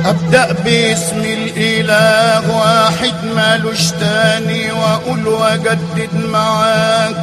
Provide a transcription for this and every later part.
أبدأ باسم الإله واحد مالوش تاني، وأقول وأجدد معاك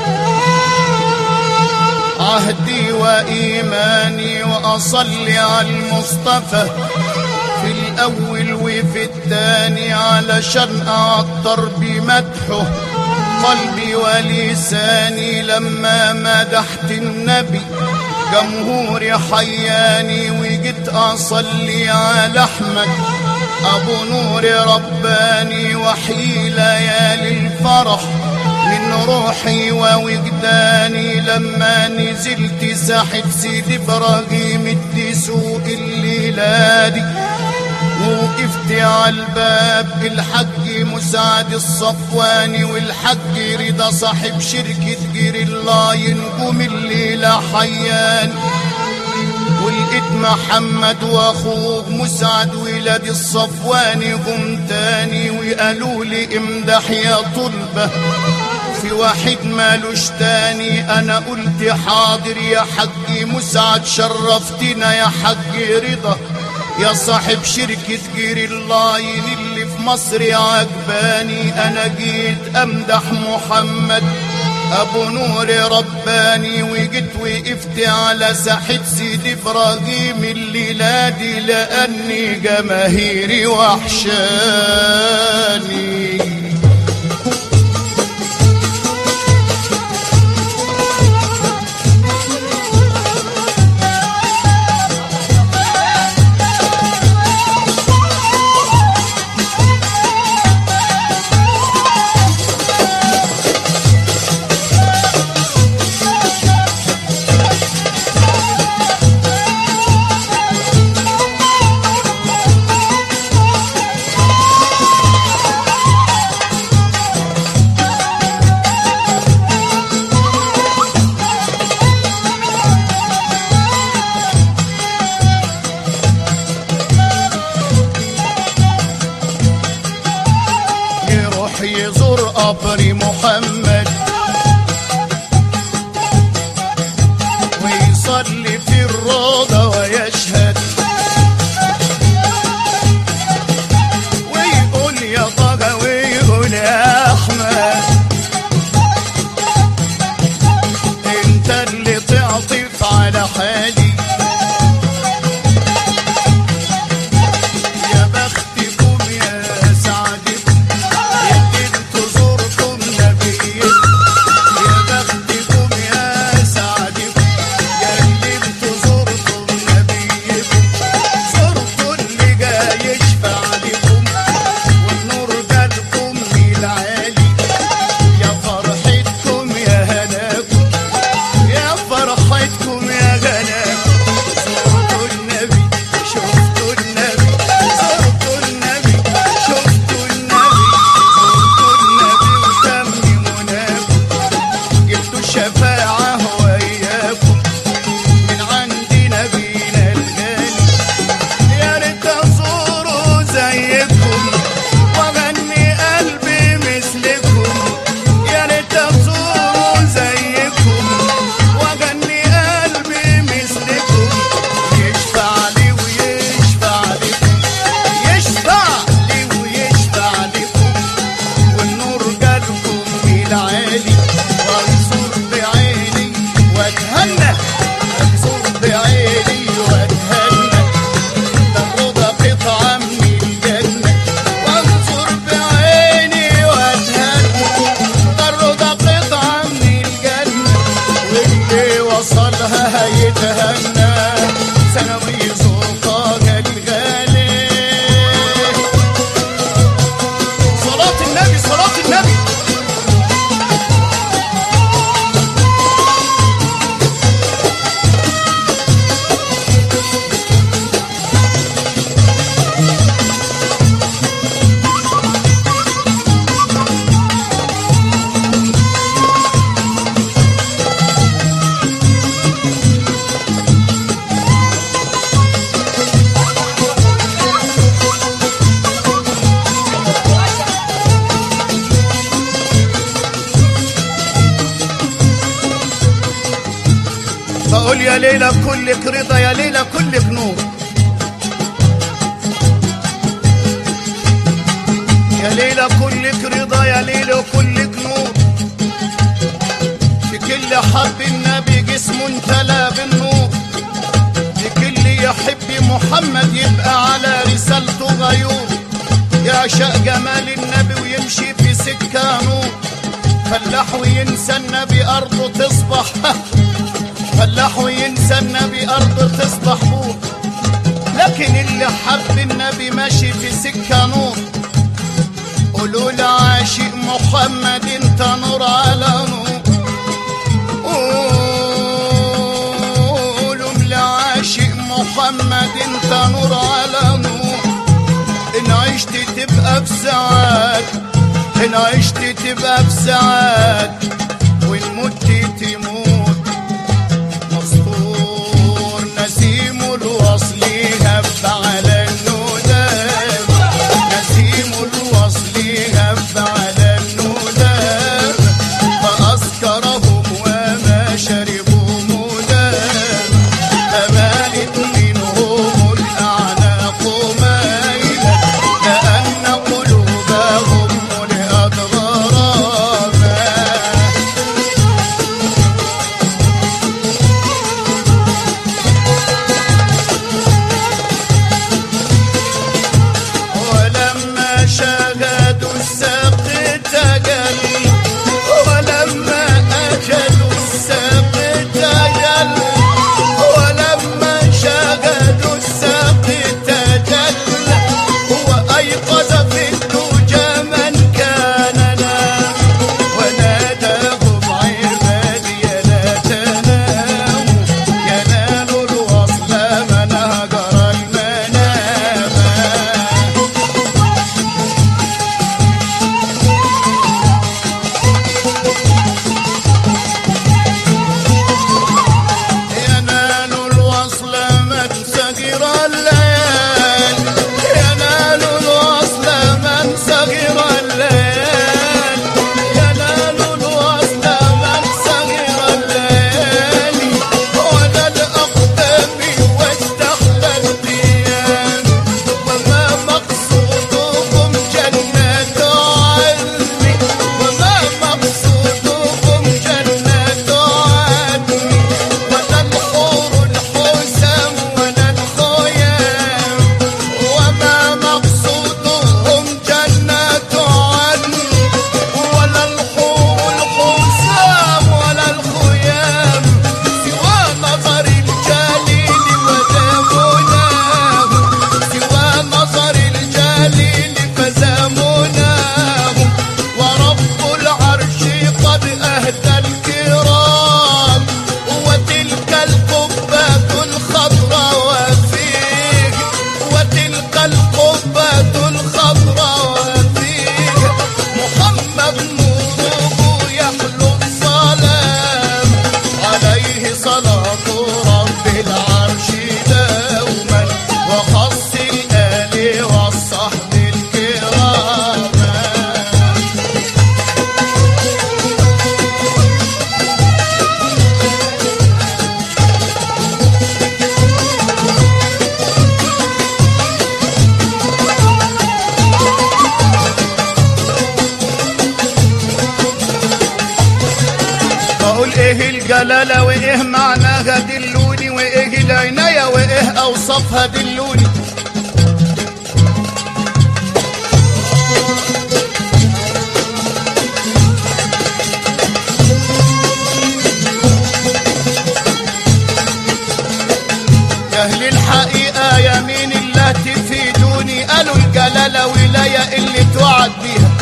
عهدي وإيماني، وأصلي على المصطفى في الأول وفي الثاني، علشان أعطر بمدحه قلبي ولساني. لما مدحت النبي جمهوري حياني، وجيت أصلي على أحمد أبو نور رباني، وحي ليالي الفرح من روحي ووجداني. لما نزلت ساحة سيدي إبراهيم الدسوق الليلة دي، ووقفت على الباب الحج مساعد الصفواني، والحج رضا صاحب شركة جير الله ينجم الليلة حياني، ولقيت محمد واخوه مسعد ولاد الصفواني جم تاني، وقالوا لي امدح يا طلبة في واحد مالوش تاني. انا قلت حاضر يا حج مسعد، شرفتنا يا حج رضا يا صاحب شركة جير اللاين اللي في مصر عجباني. انا جيت امدح محمد ابو نور رباني، وجيت وقفت على ساحة سيدي ابراهيم الليلة دي، لاني جماهيري وحشاني. يزور قبر محمد ويصلي في الروضة ويشهد، ويقول يا طه ويقول يا أحمد، انت اللي تعطف على حالي. بقول يا ليلى كلك رضا، يا ليلى كلك نور، جليل كلك نور، في كل حب النبي جسمه امتلى بالنور، في كل يحب محمد يبقى على رسالته غيور، يعشق جمال النبي ويمشي في سكة نور، فلاح وينسى النبي أرضه تصبح فلاح وينسى النبي أرضه تصبح بور، لكن اللي حب النبي ماشي في سكة نور. قولوا لعاشق محمد انت نور على نور، قولوا لعاشق محمد انت نور على نور، ان عشت تبقى في سعاد، ان عشت تبقى في سعاد، وان مت تموت مسطور. نسيم الوصل هب على النداب، نسيم الوصل هب على النداب، فأسكرهم وما شربوا مداب، فمالت منهم الأعناق ميلا، كأن قلوبهم ملئت غراما. ولما شاهدوا الساق تجل، ولما أجلوا الساق تجل، ولما شاهدوا الساق تجل، وأيقظ في الدجى من كان نام، وناداهم عبادي لا تناموا، ينال الوصل من هجر المنام. ينال الوصل من سهر الليل، ينال الوصل من سهر الليل، ينال الوصل من سهر الليل، ولا الأقدام واستحلى الديان، وما مقصودهم جنة عدن، وما مقصودهم جنة عدن، ولا الحور الحسام ولا الخيام، وما مقصودهم جنة عدن، ولا الحور الحسام ولا الخيام، سوى نظر الجليل فزامناه، سوى نظر الجليل فزامناه، ورب العرش قد أهدى الكرام، وتلك القبة الخضراء وفيه، وتلك القبة الخضراء وفيه، محمد نوره يحلو الظلام، عليه صلاة رب العرش دوما، وخص الآل والصحب الكرام. بقول ايه الجلالة وايه معناها دلوني، وايه العناية وايه اوصافها دلوني. يا اهل الحقيقة يمين الله تفيدوني، قالوا الجلالة ولاية اللي توعد بيها،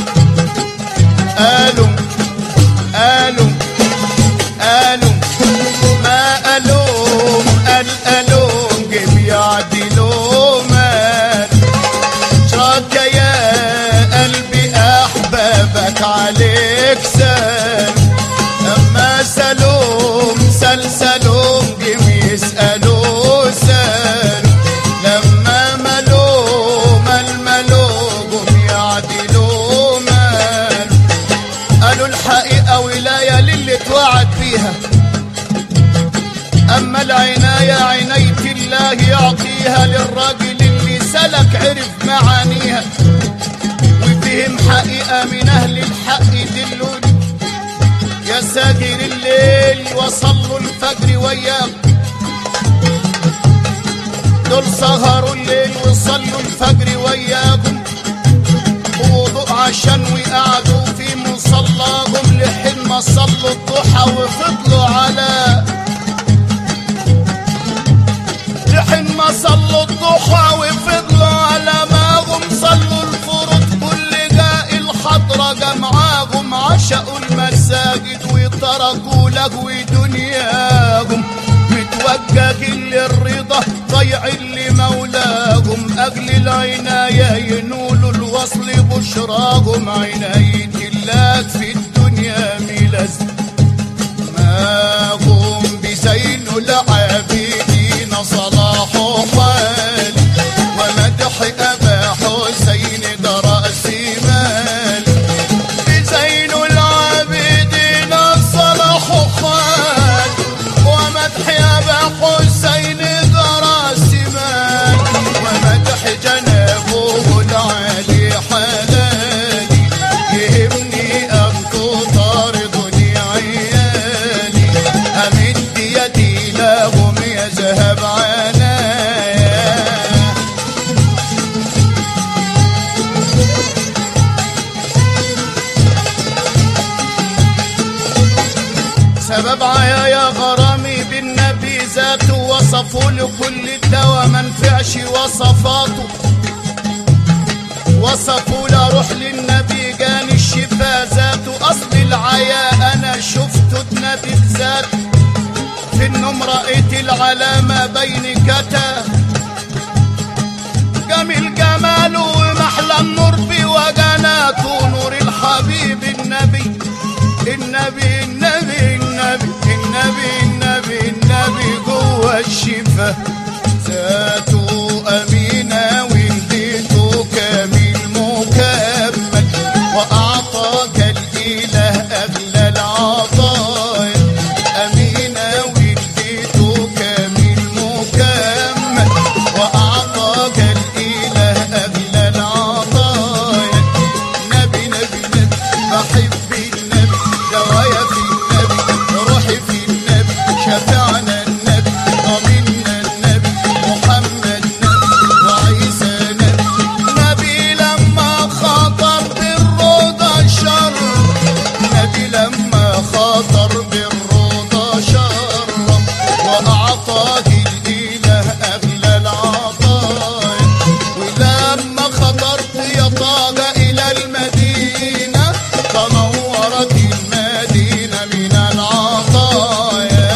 قالوا ما قالوم قالوم جيب يعدلوا مال، شاك يا قلبي أحبابك عليك سال، أما سلوم سلسلوم جيب يسألوا سال، لما ملوم الملوم يعدلوا مال، قالوا الحقيقة ولاية للي توعد بيها، أما العناية عناية الله يعطيها للراجل اللي سلك عرف معانيها، وفهم الحقيقة من أهل الحق دلوني، يا ساجر الليل وصلوا الفجر وياهم، دول سهروا الليل وصلوا الفجر وياهم، ووضوء عشان وقعدوا في مصلاهم لحين ما صلوا الضحى وفضلوا على لحين ما صلوا الضحى وفضلوا على ماهم، صلوا الفروض كل جاء الحضرة جمعاهم، عشقوا المساجد وتركوا لهو دنياهم، متوجهين للرضا ضيعين لمولاهم، أجل العناية ينولوا الوصل بشراهم، عناية الله في الدنيا ملازم ماهم، بزين العابدين صلاح حال، ومدح أبا حسين ده رأس مال، بزين العابدين صلاح حال، ومدح أبا حسين ده رأس مال، ومدح جنابه العالي حلالي، يهمني أن تطاردني عيالي، أمد يدي لهم يذهب عنايا. سبب عيايا غرامي بالنبي ذاته، وصفوا له كل الدواء منفعش وصفاته، وصفوا له روح للنبي جاني الشفا ذاته، اصل العيا انا شفته النبي بذاته، في النوم رأيت العلامة بين كتا، جميل جماله ومحلى النور بوجناته، نور الحبيب النبي النبي النبي النبي النبي النبي النبي جوه الشفا ذاته أمينة ولدته كامل مكمل، وأعطاك الإله أغلى العطايا، أمينة ولدته كامل مكمل، وأعطاك الإله أغلى العطايا، نبي نبي نبي بحب النبي، دوايا في النبي، روحي في النبي، شفعنا النبي، ضمنا النبي، محمد نبي وعيسى نبي، نبي لما خاطر بالرضا شر، نبي لما خاطر بالرضا شر، وأعطاه الإله أغلى العطايا، ولما خطرت يا طه إلى المدينة تنورت المدينة من العطايا.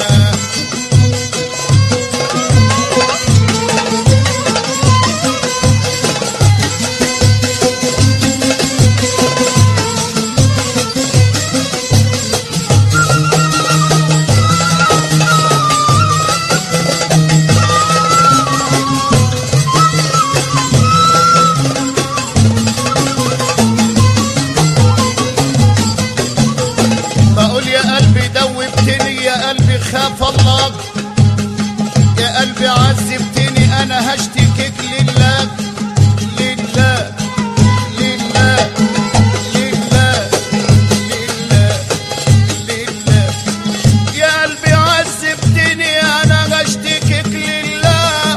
بقول يا قلبي دوبتني، يا قلبي خاف الله، يا قلبي عذبتني، انا هشتكيك لله لله لله لله لله لله، يا قلبي عذبتني انا هشتكيك لله،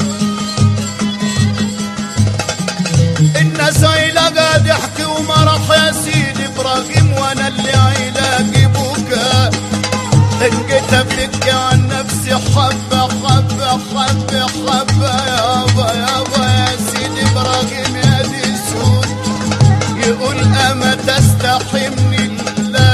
الناس عيلة ضحك ومرح يا سيدي ابراهيم، وانا اللي علاجي بكا، ان جيت ابكي عن نفسي حبه حبه حبه حبه، يابا يابا يا سيدي ابراهيم يا دي السود، يقول اما تستحمني الله،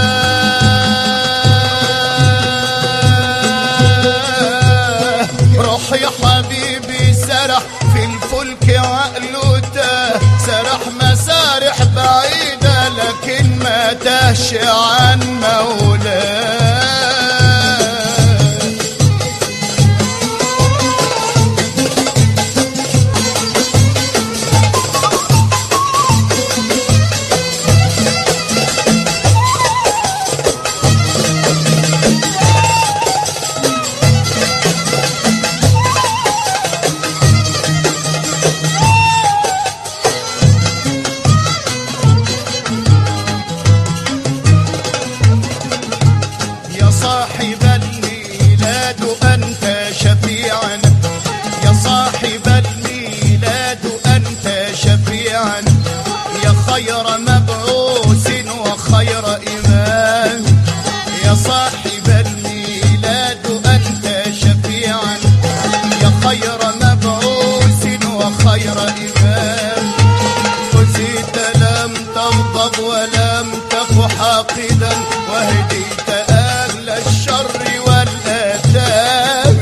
روح يا حبيبي سرح في الفلك وعقله تاه، سرح مسارح بعيدة لكن ما تهش عن مولاه. إمام. وزيت لم تغضب ولم تك حاقدا، وهديت أهل الشر والآثام.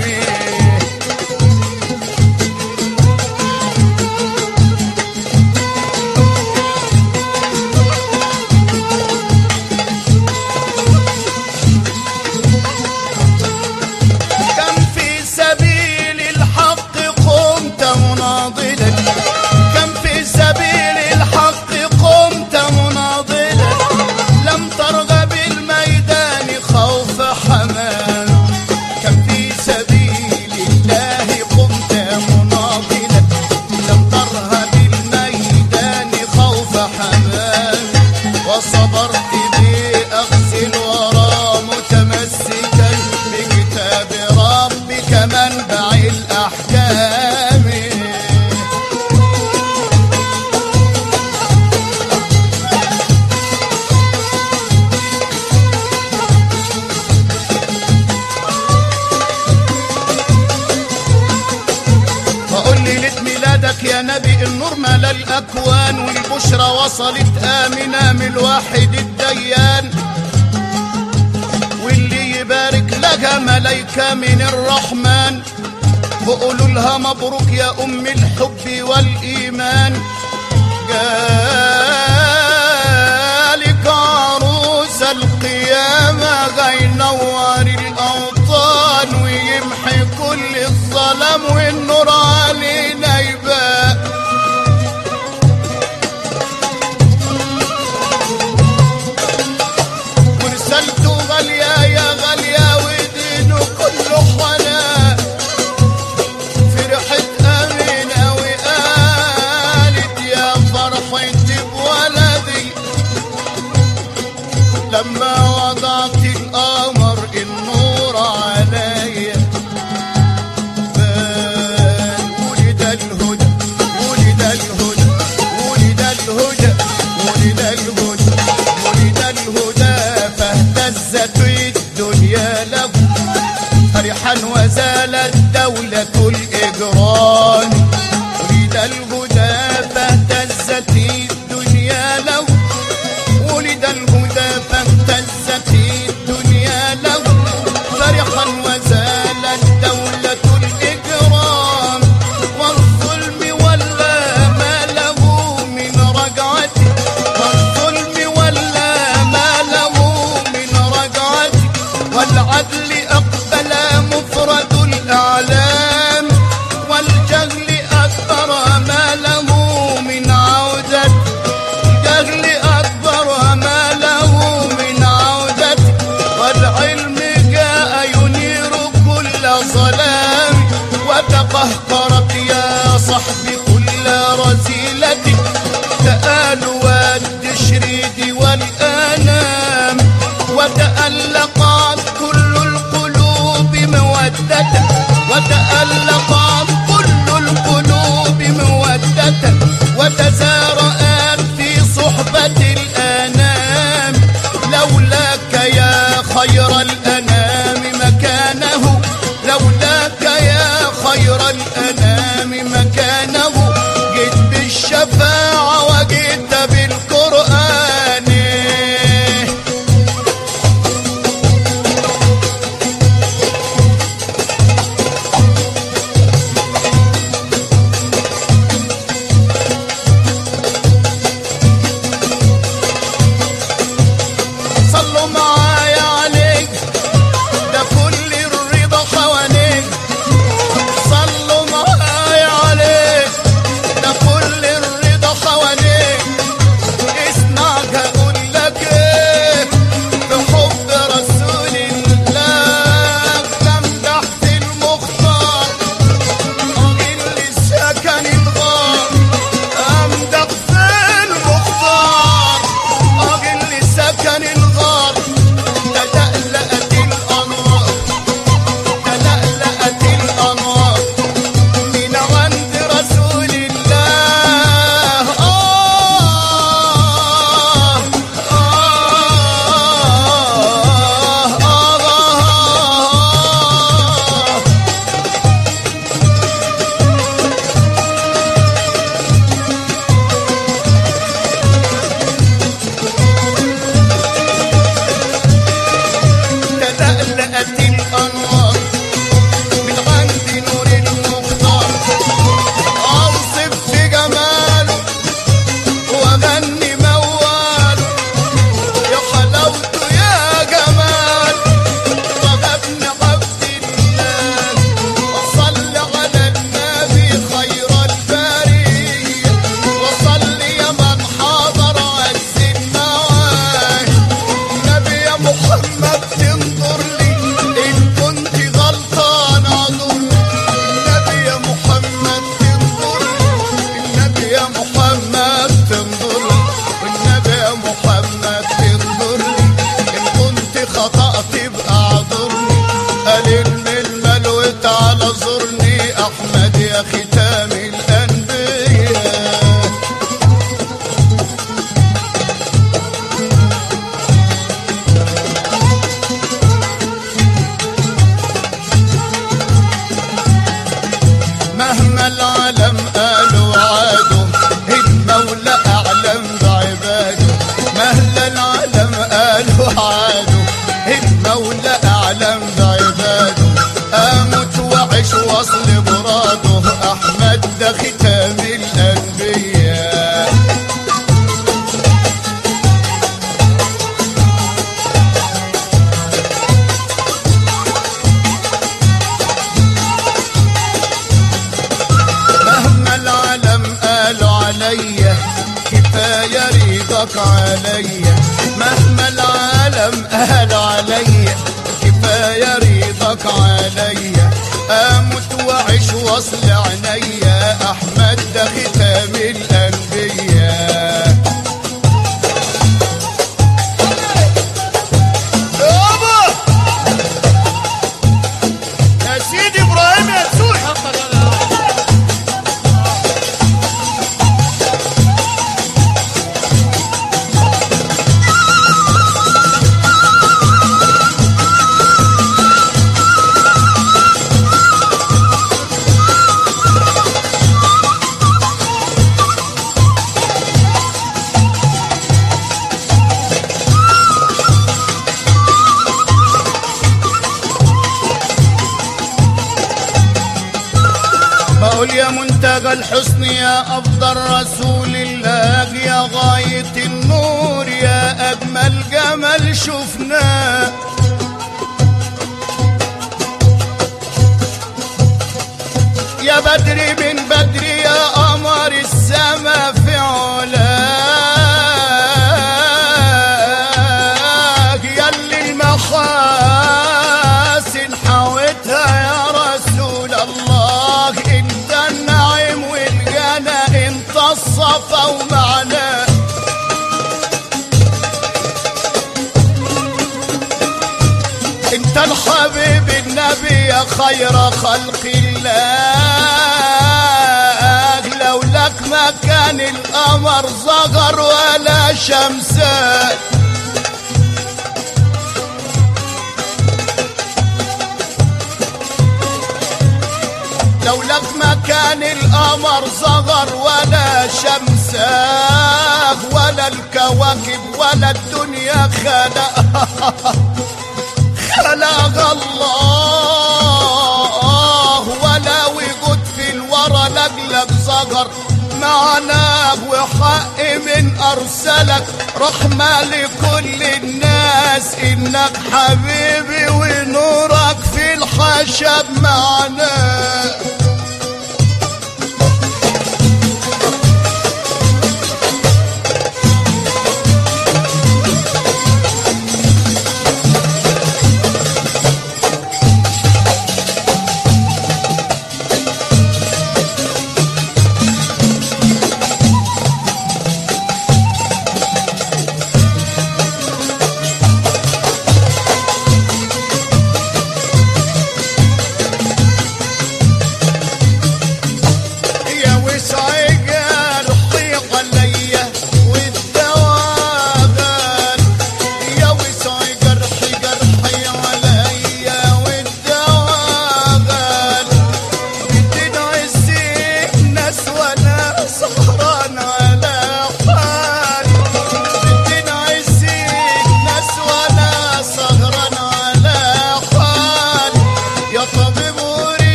كم في سبيل الحق قمت مناضلا، كم في سبيل الحق قمت مناضلا، لم ترغب الميدان خوف حمام. كم في سبيل الله قمت مناضلا، لم ترهب الميدان خوف حمام. وصبرت بأخذ الورى متمسكا بكتاب ربك منبع الأحكام. وقل ليلة ميلادك يا نبي النور ملا الأكوان، والبشرى وصلت آمنة من الواحد الديان. واللي يبارك لها ملايكة من الرحمن، وقولوا لها مبروك يا أم الحب والإيمان. جالك عروس القيامة غينور الأوطان، ويمحي كل الظلام والنور علينا يبان. ورسالته غالية يا غالية ودينه كله حنان. فرحت أمينة وقالت يا فرحتي بولدي، لما وضعت القمر النور عليا بان. ولد الهدى ولد الهدى ولد الهدى ولد الهدى ولد الهدى، فاهتزت الدنيا له فرحا وزالت دولة الإجرام. ولد الهدى فاهتزت الدنيا له، ولد الهدى فاهتزت رضاك عليا، مهما العالم قال عليا كفاية رضاك عليا، اموت واعيش واصل عينيا، احمد ده ختام الانبياء. يا سيدي ابراهيم يا تسوح بقول يا منتجى الحسن يا أفضل رسول الله، يا غاية النور يا أجمل جمال شفناه، يا بدر من بدر يا قمر السما في علاك، ياللي المحاسن حاوتها يا رسول الله، انت النعيم والجنى انت الصفا ومعناه، انت الحبيب النبي يا خير خلق الله، لولاك ما كان القمر صغر ولا شمسان، لولاك ما كان القمر صغر ولا شمساه، ولا الكواكب ولا الدنيا خلق الله، ولا وجود في الورى لجلك صغر معناه، وحق من أرسلك رحمة لكل الناس، إنك حبيبي ونورك في الحشب معناه.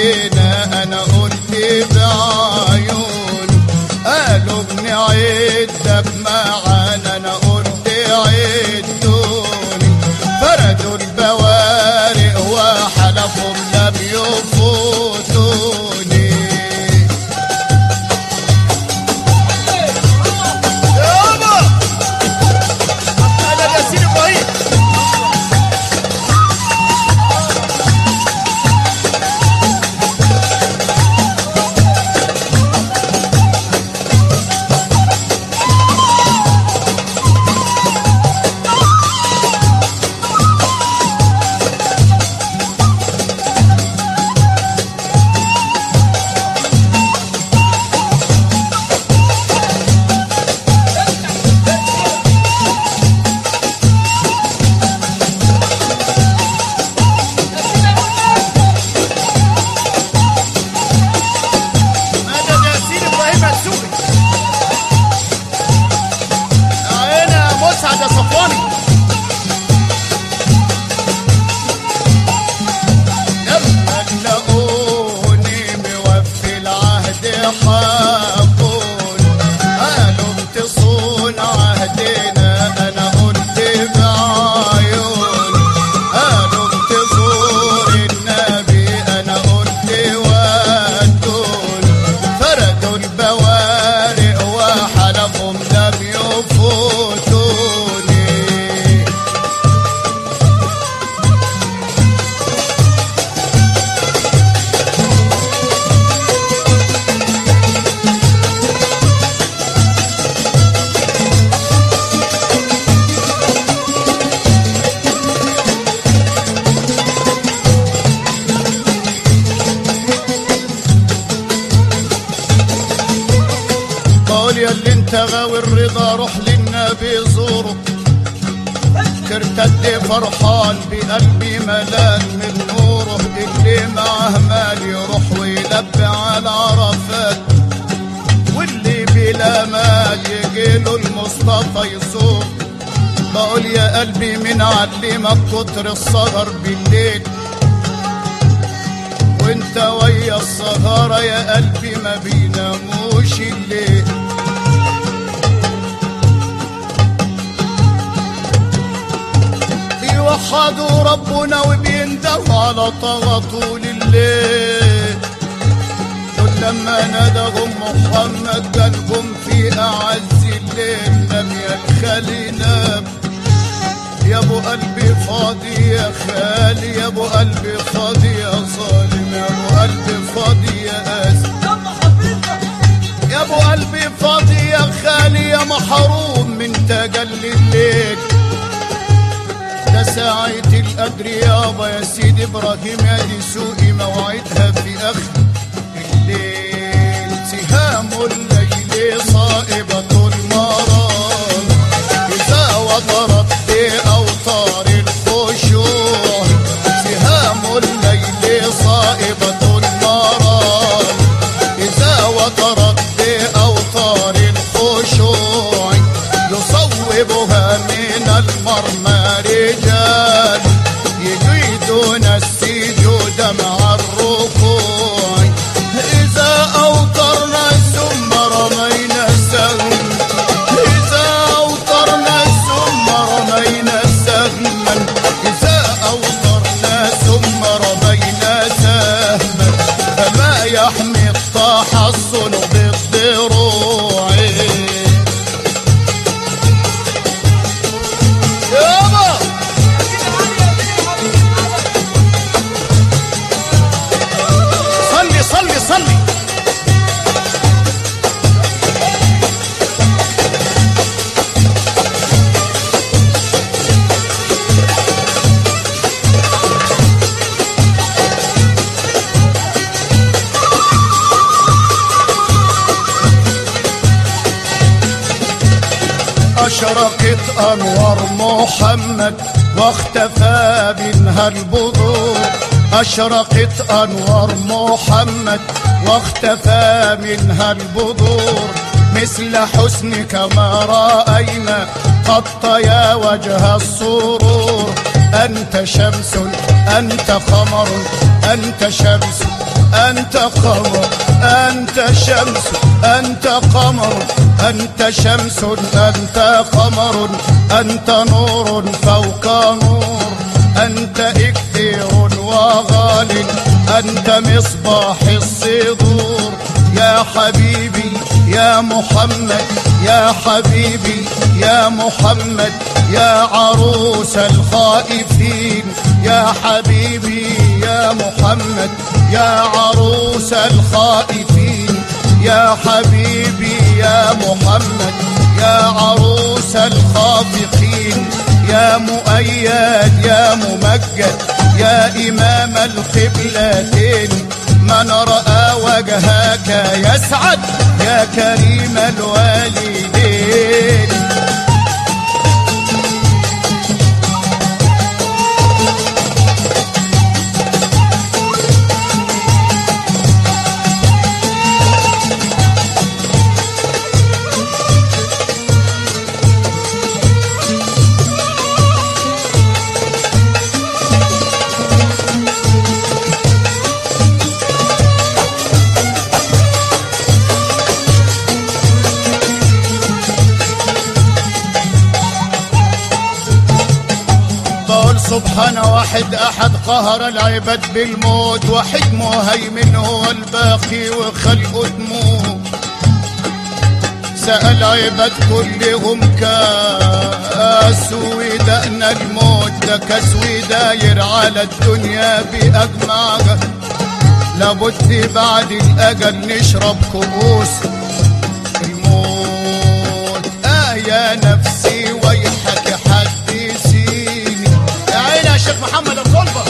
عهدنا انا قلت بعيون قالوا بنعدك معانا انا قلت عدوني فردوا البوارق وحلفهم لم يفوتوني يابا انا ياسين ابراهيم ياللي انت غاوي الرضا روح للنبي زوره ترتد فرحان بقلبي ملان من نوره اللي معه مال يروح ويلبي على عرفات واللي بلا مال يجيله المصطفى يزور بقول يا قلبي من علمك كتر السهر بالليل وانت ويا السهرة يا قلبي ما بيناموش الليل بيوحدوا ربنا وبيندوا على طغى طول الليل دول لما نادهم محمد قلبهم في أعز الليل لم يخلي نام يا ابو قلبي فاضي يا خالي يا ابو قلبي فاضي يا ظالم يا ابو قلبي فاضي يا قاسي يا ابو قلبي فاضي يا خالي يا محروم من تجلي الليل ده ساعة القدر يابا يا سيدي ابراهيم يا دي سوقي موعدها في اخر الليل سهام الليل صائبة المرام إذا وطرت بأوتار الخشوع سهام الليل صائبة المرام إذا وطرت بأوتار الخشوع يصوبها من المرمى رجال يجيدون السجود مع الركوع إذا أوترنا ثم رمينا السهم إذا أوترنا ثم رمينا سهما إذا أوترنا ثم رمينا سهما فما يحمي التحصن بالضروع صلي أشرقت أنوار محمد واختفى منها البذور أشرقت أنوار محمد واختفى منها البذور مثل حسنك ما رأينا قد يا وجه السرور أنت شمس أنت قمر أنت شمس أنت قمر أنت شمس أنت قمر أنت شمس أنت قمر أنت نور فوق نور أنت إكثير وغال أنت مصباح الصدور يا حبيبي يا محمد يا حبيبي يا محمد يا عروس الخائفين يا حبيبي يا محمد يا عروس الخائفين يا حبيبي يا محمد يا عروس الخافقين يا مؤيد يا ممجد يا إمام القبلتين من رأى وجهك يسعد يا كريم الوالدين سبحان واحد أحد قهر العباد بالموت وحد مهيمن هو الباقي وخلقه دموع سأل عباد كلهم كاس ودقنا الموت ده كاس وداير على الدنيا بأجمعها لابد بعد الأجل نشرب كؤوس الموت يا نفسي ويحك حدثيني يا عيني يا شيخ محمد الطلبة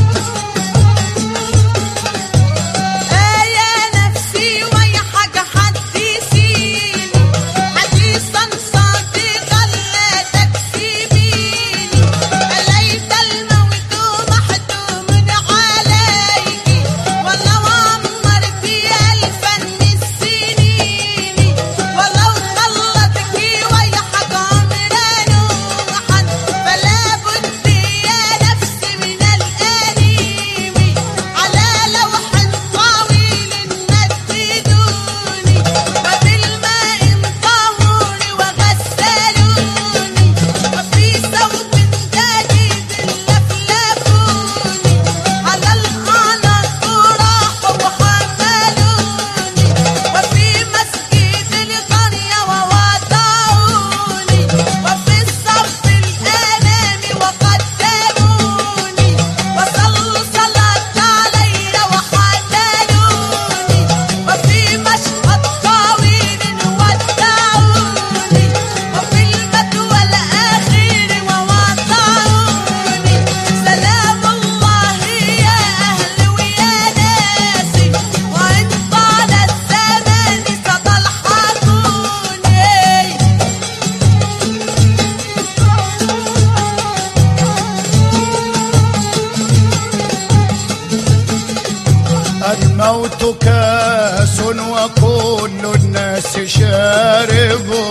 الموت كاس وكل الناس شاربه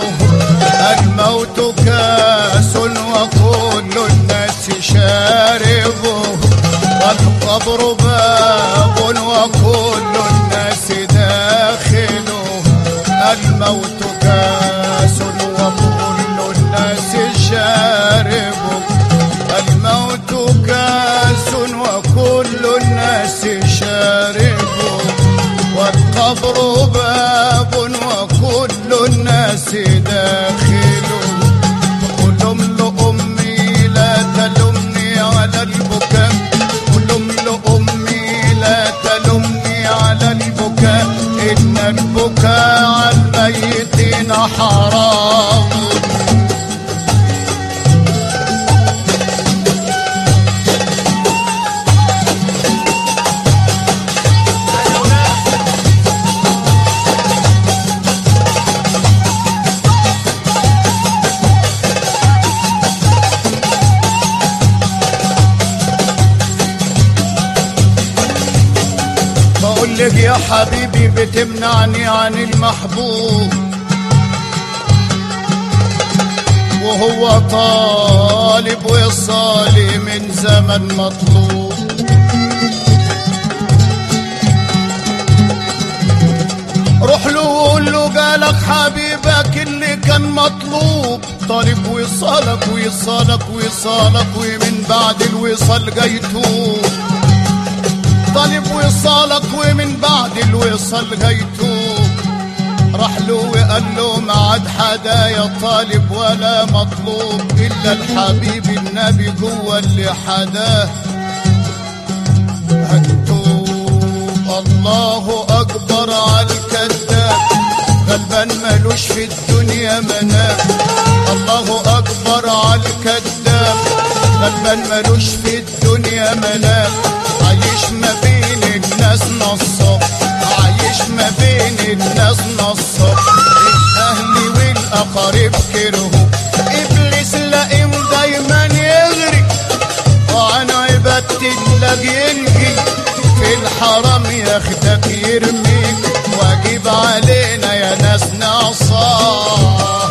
الموت كاس وكل الناس شاربه والقبر باب وكل الناس داخله الموت كاس وكل الناس شاربه الموت كاس وكل الناس شاربه والقبر باب وكل الناس داخله قل لأمي لا تلمني على البكاء قل لأمي لا تلمني على البكاء إن البكاء على الميتين حرام لك يا حبيبي بتمنعني عن المحبوب وهو طالب وصالي من زمن مطلوب بيقول له جالك حبيبك اللي كان مطلوب، طالب وصالك وصالك وصالك، ومن بعد الوصال جاي توب. طالب وصالك ومن بعد الوصال جاي توب. راح له وقال له ما عاد حدا يا طالب ولا مطلوب، الا الحبيب النبي جوه اللي حداه هتوب. الله اكبر على الكذاب، غلبان مالوش في الدنيا منام. الله اكبر على الكذاب، غلبان مالوش في الدنيا منام. عايش ما بين الناس نصاب، عايش ما بين الناس نصاب. الاهل والاقارب كرهوا، ابليس لئيم دايما يغري، وعن عبادة الله يلقي، في الحرام ياخدك يرميك، واجب علينا يا ناس نعصاه.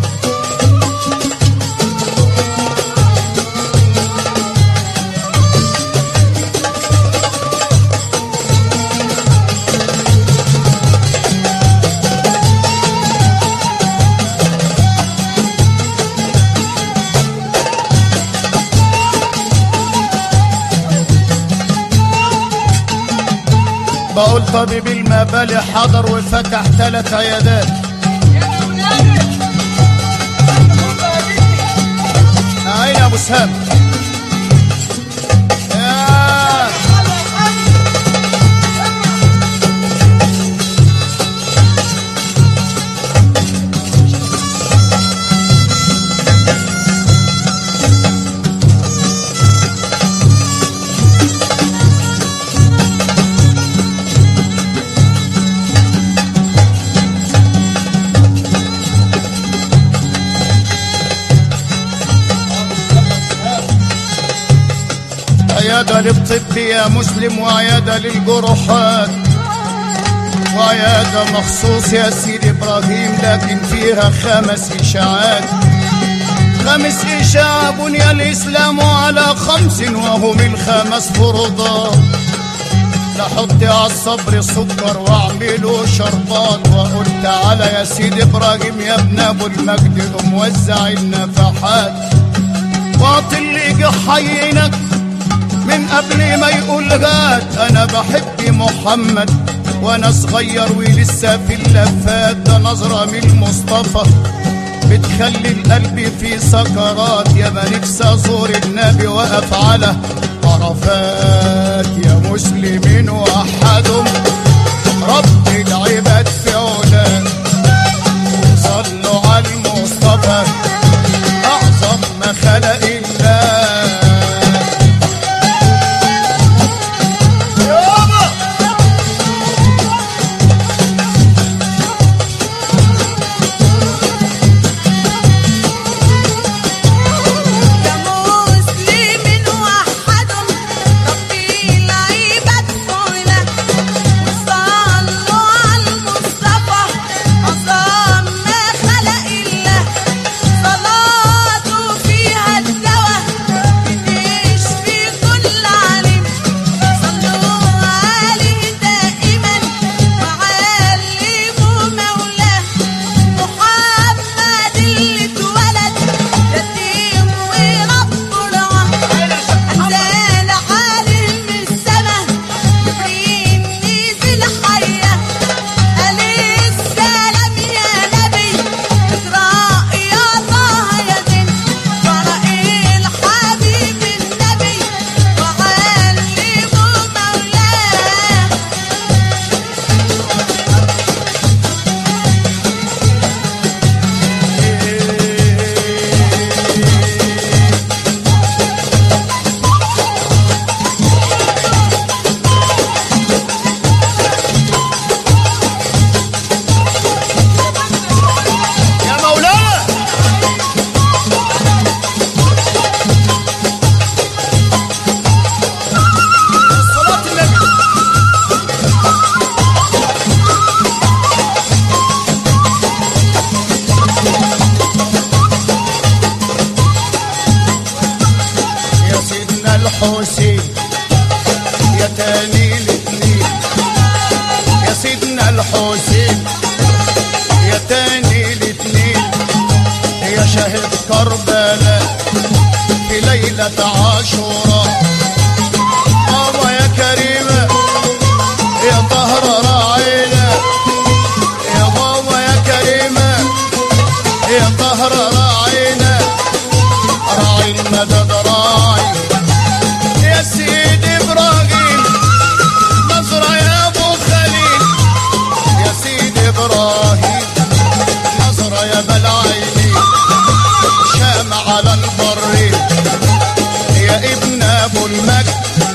بقول طبيب المبالي حضر وفتح 3 عيادات. عين يا ابو سهام. عيادة للطب يا مسلم، وعيادة للجروحات، وعيادة مخصوص يا سيدي إبراهيم، لكن فيها 5 إشاعات. 5 إشاعة بني الإسلام على 5، وهم ال5 فروضات. لحط على الصبر سكر واعملوا شربات، وقل تعالى يا سيدي إبراهيم يا ابن أبو المجد، موزع النفحات. واعطي اللي جه حينك من قبل ما يقول غاد. انا بحب محمد وانا صغير ولسه في اللفات، ده نظرة من المصطفى بتخلي القلب في سكرات. يا ما نفسي ازور النبي واقف على عرفات. يا مسلمين وحدهم رب العباد في علاه، صلوا على المصطفى اعظم ما خلق الله. صلوا يا قهر راعينا راعي المدد راعي يا سيدي ابراهيم نظرة يا ابو خليل يا سيدي ابراهيم نظرة يا بلعيني شام على البر يا ابن ابو المجد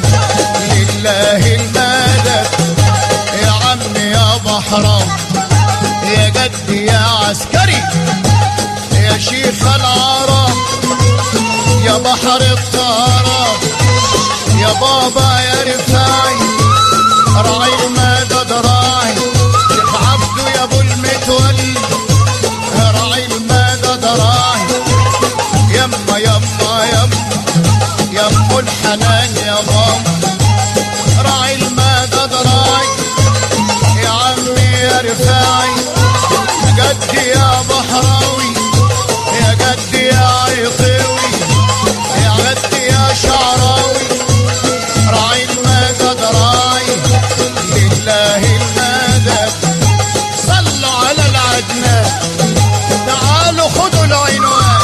لله المدد يا عم يا بحرام يا جدي يا عسكري يا شيخ العرب يا بحر الطهارة يا بابا يا رفاعي راعي المدد راعي شيخ عبده يا ابو المتولي راعي المدد راعي يما يما يما يا ام الحنان يا ماما راعي المدد راعي يا عمي يا رفاعي يا جدي يا بحراوي يا جدي يا عيطاوي يا جدي يا شعراوي راعي المدد راعي لله المدد صلوا على العدنان تعالوا خدوا العنوان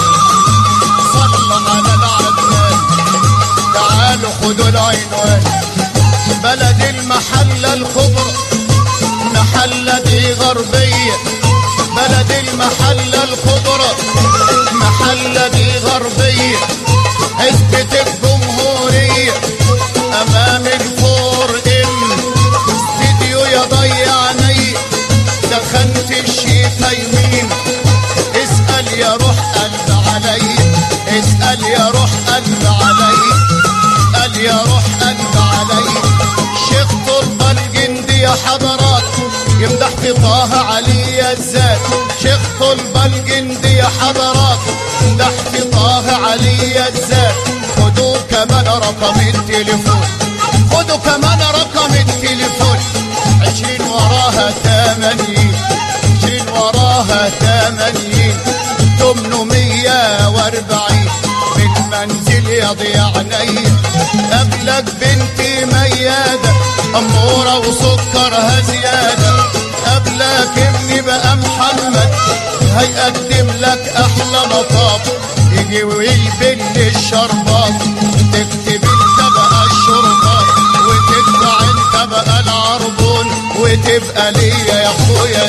صلوا على العدنان تعالوا خدوا العنوان بلد المحلة الكبرى محلة دي غربية بلد المحلة الكبرى محلة دي غربية عزبة الجمهورية أمام الفور استديو يا ضيعني دخلت الشيخة يمين اسأل يا روح قلب علي اسأل يا روح قلب علي اسأل يا روح قلب علي شيخ طلبة الجندي يا حضرات يمدح في طه علي الزاد شيخ طلبة الجندي يا حضرات يمدح في طه علي الزاد خدوا كمان رقم التليفون خدوا كمان رقم التليفون 20 وراها 80 20 وراها 80 840 من منزل يضيع عيني قبلك بنتي ميادة أمورة وسكرها زيادة قبلك ابني بقى محمد هيقدم لك أحلى مطاب يجي ويبل الشربات تكتب انت بقى الشرطات وتدفع انت بقى العربون وتبقى ليا يا اخويا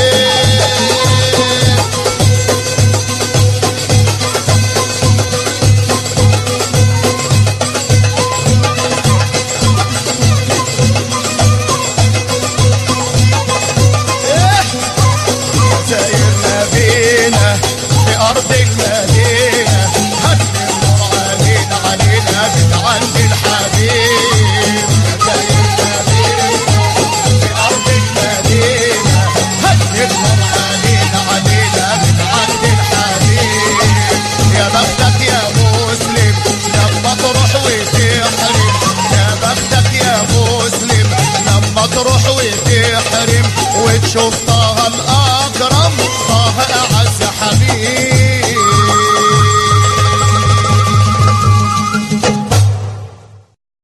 أرض المدينة هدي النور علينا علينا من عند الحبيب زي المدينة في أرض المدينة هدي النور علينا علينا من عند الحبيب يا بختك يا مسلم لما تروح وتحرم يا بختك يا مسلم لما تروح وتحرم وتشوف